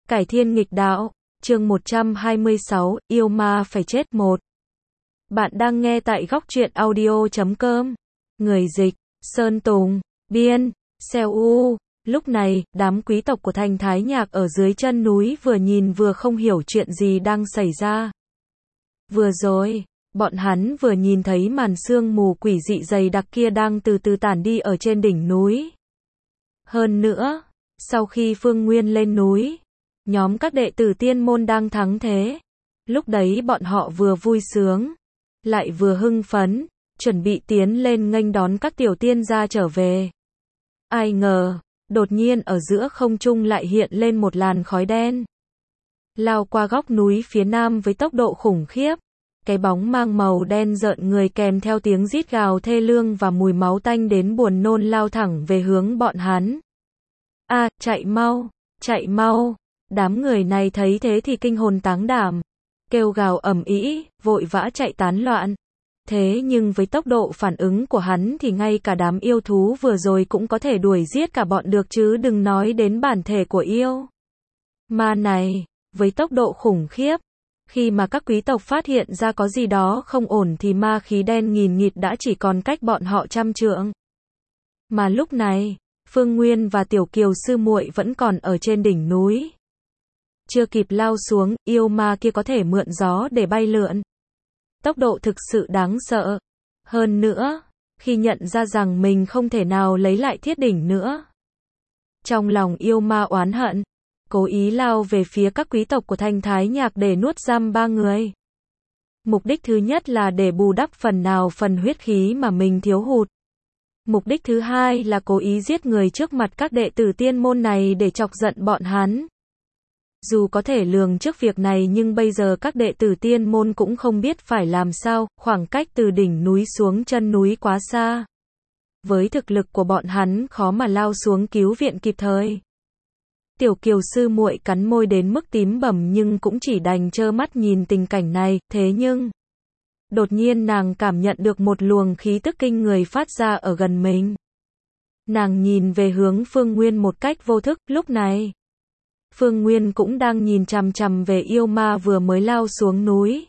Cải thiên nghịch đạo, chương 126, yêu ma phải chết 1. Bạn đang nghe tại góc truyện audio.com. Người dịch, Sơn Tùng, biên, Seo U. Lúc này, đám quý tộc của thành Thái Nhạc ở dưới chân núi vừa nhìn vừa không hiểu chuyện gì đang xảy ra. Vừa rồi, bọn hắn vừa nhìn thấy màn sương mù quỷ dị dày đặc kia đang từ từ tản đi ở trên đỉnh núi. Hơn nữa, sau khi Phương Nguyên lên núi, nhóm các đệ tử tiên môn đang thắng thế. Lúc đấy bọn họ vừa vui sướng, lại vừa hưng phấn, chuẩn bị tiến lên nghênh đón các tiểu tiên gia trở về. Ai ngờ, đột nhiên ở giữa không trung lại hiện lên một làn khói đen. Lao qua góc núi phía nam với tốc độ khủng khiếp. Cái bóng mang màu đen rợn người kèm theo tiếng rít gào thê lương và mùi máu tanh đến buồn nôn lao thẳng về hướng bọn hắn. Chạy mau, chạy mau. Đám người này thấy thế thì kinh hồn táng đảm, kêu gào ầm ĩ, vội vã chạy tán loạn. Thế nhưng với tốc độ phản ứng của hắn thì ngay cả đám yêu thú vừa rồi cũng có thể đuổi giết cả bọn được chứ đừng nói đến bản thể của yêu ma này. Với tốc độ khủng khiếp, khi mà các quý tộc phát hiện ra có gì đó không ổn thì ma khí đen nghìn nghịt đã chỉ còn cách bọn họ trăm trượng. Mà lúc này, Phương Nguyên và Tiểu Kiều sư muội vẫn còn ở trên đỉnh núi. Chưa kịp lao xuống, yêu ma kia có thể mượn gió để bay lượn. Tốc độ thực sự đáng sợ. Hơn nữa, khi nhận ra rằng mình không thể nào lấy lại thiết đỉnh nữa, trong lòng yêu ma oán hận, cố ý lao về phía các quý tộc của thành Thái Nhạc để nuốt giam ba người. Mục đích thứ nhất là để bù đắp phần nào phần huyết khí mà mình thiếu hụt. Mục đích thứ hai là cố ý giết người trước mặt các đệ tử tiên môn này để chọc giận bọn hắn. Dù có thể lường trước việc này nhưng bây giờ các đệ tử tiên môn cũng không biết phải làm sao, khoảng cách từ đỉnh núi xuống chân núi quá xa. Với thực lực của bọn hắn khó mà lao xuống cứu viện kịp thời. Tiểu Kiều sư muội cắn môi đến mức tím bầm nhưng cũng chỉ đành trơ mắt nhìn tình cảnh này, thế nhưng đột nhiên nàng cảm nhận được một luồng khí tức kinh người phát ra ở gần mình. Nàng nhìn về hướng Phương Nguyên một cách vô thức, lúc này Phương Nguyên cũng đang nhìn chằm chằm về yêu ma vừa mới lao xuống núi.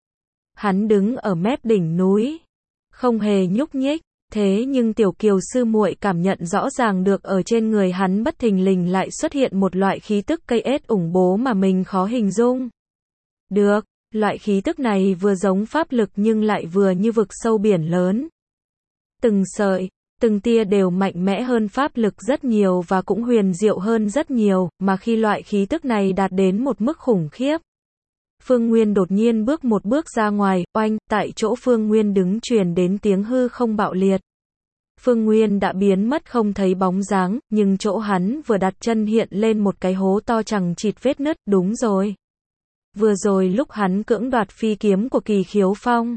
Hắn đứng ở mép đỉnh núi, không hề nhúc nhích, thế nhưng Tiểu Kiều sư muội cảm nhận rõ ràng được ở trên người hắn bất thình lình lại xuất hiện một loại khí tức cây ết ủng bố mà mình khó hình dung. Được, loại khí tức này vừa giống pháp lực nhưng lại vừa như vực sâu biển lớn. Từng sợi, từng tia đều mạnh mẽ hơn pháp lực rất nhiều và cũng huyền diệu hơn rất nhiều, mà khi loại khí tức này đạt đến một mức khủng khiếp. Phương Nguyên đột nhiên bước một bước ra ngoài, oanh, tại chỗ Phương Nguyên đứng truyền đến tiếng hư không bạo liệt. Phương Nguyên đã biến mất không thấy bóng dáng, nhưng chỗ hắn vừa đặt chân hiện lên một cái hố to chằng chịt vết nứt, đúng rồi. Vừa rồi lúc hắn cưỡng đoạt phi kiếm của Kỳ Khiếu Phong,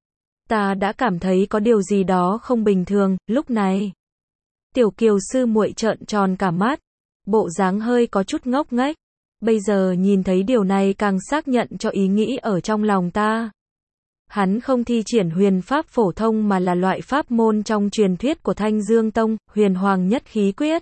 ta đã cảm thấy có điều gì đó không bình thường. Lúc này, Tiểu Kiều sư muội trợn tròn cả mắt, bộ dáng hơi có chút ngốc nghếch. Bây giờ nhìn thấy điều này càng xác nhận cho ý nghĩ ở trong lòng ta. Hắn không thi triển huyền pháp phổ thông mà là loại pháp môn trong truyền thuyết của Thanh Dương Tông, Huyền Hoàng Nhất Khí Quyết.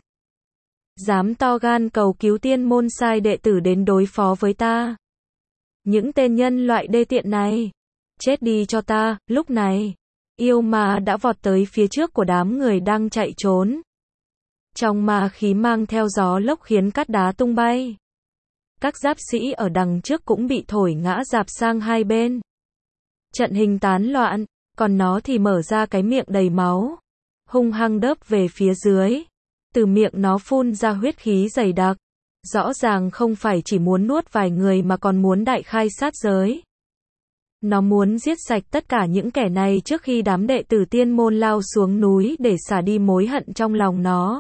Dám to gan cầu cứu tiên môn sai đệ tử đến đối phó với ta. Những tên nhân loại đê tiện này, chết đi cho ta. Lúc này, yêu ma đã vọt tới phía trước của đám người đang chạy trốn. Trong ma khí mang theo gió lốc khiến cát đá tung bay. Các giáp sĩ ở đằng trước cũng bị thổi ngã rạp sang hai bên. Trận hình tán loạn, còn nó thì mở ra cái miệng đầy máu, hung hăng đớp về phía dưới. Từ miệng nó phun ra huyết khí dày đặc. Rõ ràng không phải chỉ muốn nuốt vài người mà còn muốn đại khai sát giới. Nó muốn giết sạch tất cả những kẻ này trước khi đám đệ tử tiên môn lao xuống núi để xả đi mối hận trong lòng nó.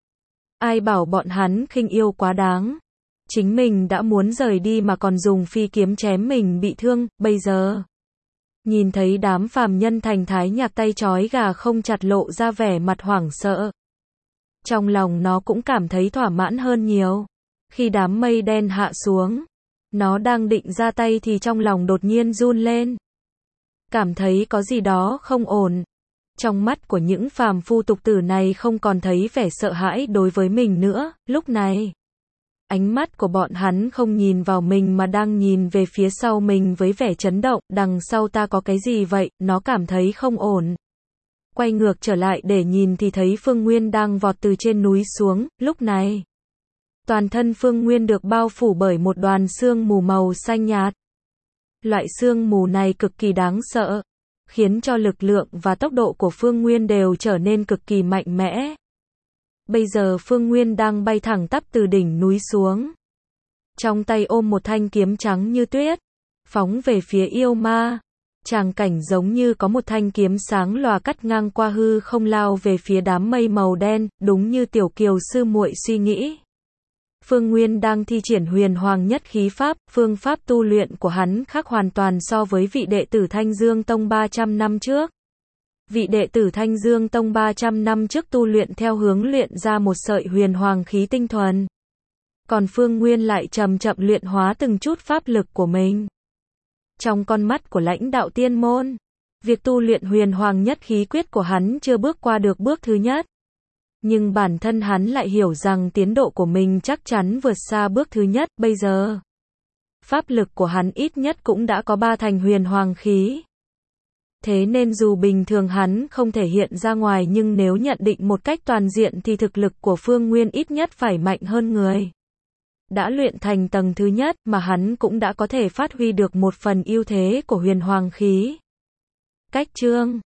Ai bảo bọn hắn khinh yêu quá đáng. Chính mình đã muốn rời đi mà còn dùng phi kiếm chém mình bị thương, bây giờ nhìn thấy đám phàm nhân thành Thái Nhạc tay trói gà không chặt lộ ra vẻ mặt hoảng sợ. Trong lòng nó cũng cảm thấy thỏa mãn hơn nhiều. Khi đám mây đen hạ xuống, nó đang định ra tay thì trong lòng đột nhiên run lên. Cảm thấy có gì đó không ổn. Trong mắt của những phàm phu tục tử này không còn thấy vẻ sợ hãi đối với mình nữa. Lúc này, Ánh mắt của bọn hắn không nhìn vào mình mà đang nhìn về phía sau mình với vẻ chấn động, đằng sau ta có cái gì vậy, nó cảm thấy không ổn. Quay ngược trở lại để nhìn thì thấy Phương Nguyên đang vọt từ trên núi xuống, lúc này. Toàn thân Phương Nguyên được bao phủ bởi một đoàn sương mù màu xanh nhạt. Loại sương mù này cực kỳ đáng sợ, khiến cho lực lượng và tốc độ của Phương Nguyên đều trở nên cực kỳ mạnh mẽ. Bây giờ Phương Nguyên đang bay thẳng tắp từ đỉnh núi xuống. Trong tay ôm một thanh kiếm trắng như tuyết, phóng về phía yêu ma. Tràng cảnh giống như có một thanh kiếm sáng lòa cắt ngang qua hư không lao về phía đám mây màu đen, đúng như Tiểu Kiều sư muội suy nghĩ. Phương Nguyên đang thi triển huyền hoàng nhất khí pháp, phương pháp tu luyện của hắn khác hoàn toàn so với vị đệ tử Thanh Dương Tông 300 năm trước. Vị đệ tử Thanh Dương Tông 300 năm trước tu luyện theo hướng luyện ra một sợi huyền hoàng khí tinh thuần. Còn Phương Nguyên lại chậm chậm luyện hóa từng chút pháp lực của mình. Trong con mắt của lãnh đạo tiên môn, việc tu luyện huyền hoàng nhất khí quyết của hắn chưa bước qua được bước thứ nhất. Nhưng bản thân hắn lại hiểu rằng tiến độ của mình chắc chắn vượt xa bước thứ nhất, bây giờ. Pháp lực của hắn ít nhất cũng đã có 3 thành huyền hoàng khí. Thế nên dù bình thường hắn không thể hiện ra ngoài nhưng nếu nhận định một cách toàn diện thì thực lực của Phương Nguyên ít nhất phải mạnh hơn người. Đã luyện thành tầng thứ nhất mà hắn cũng đã có thể phát huy được một phần ưu thế của huyền hoàng khí. Cách chương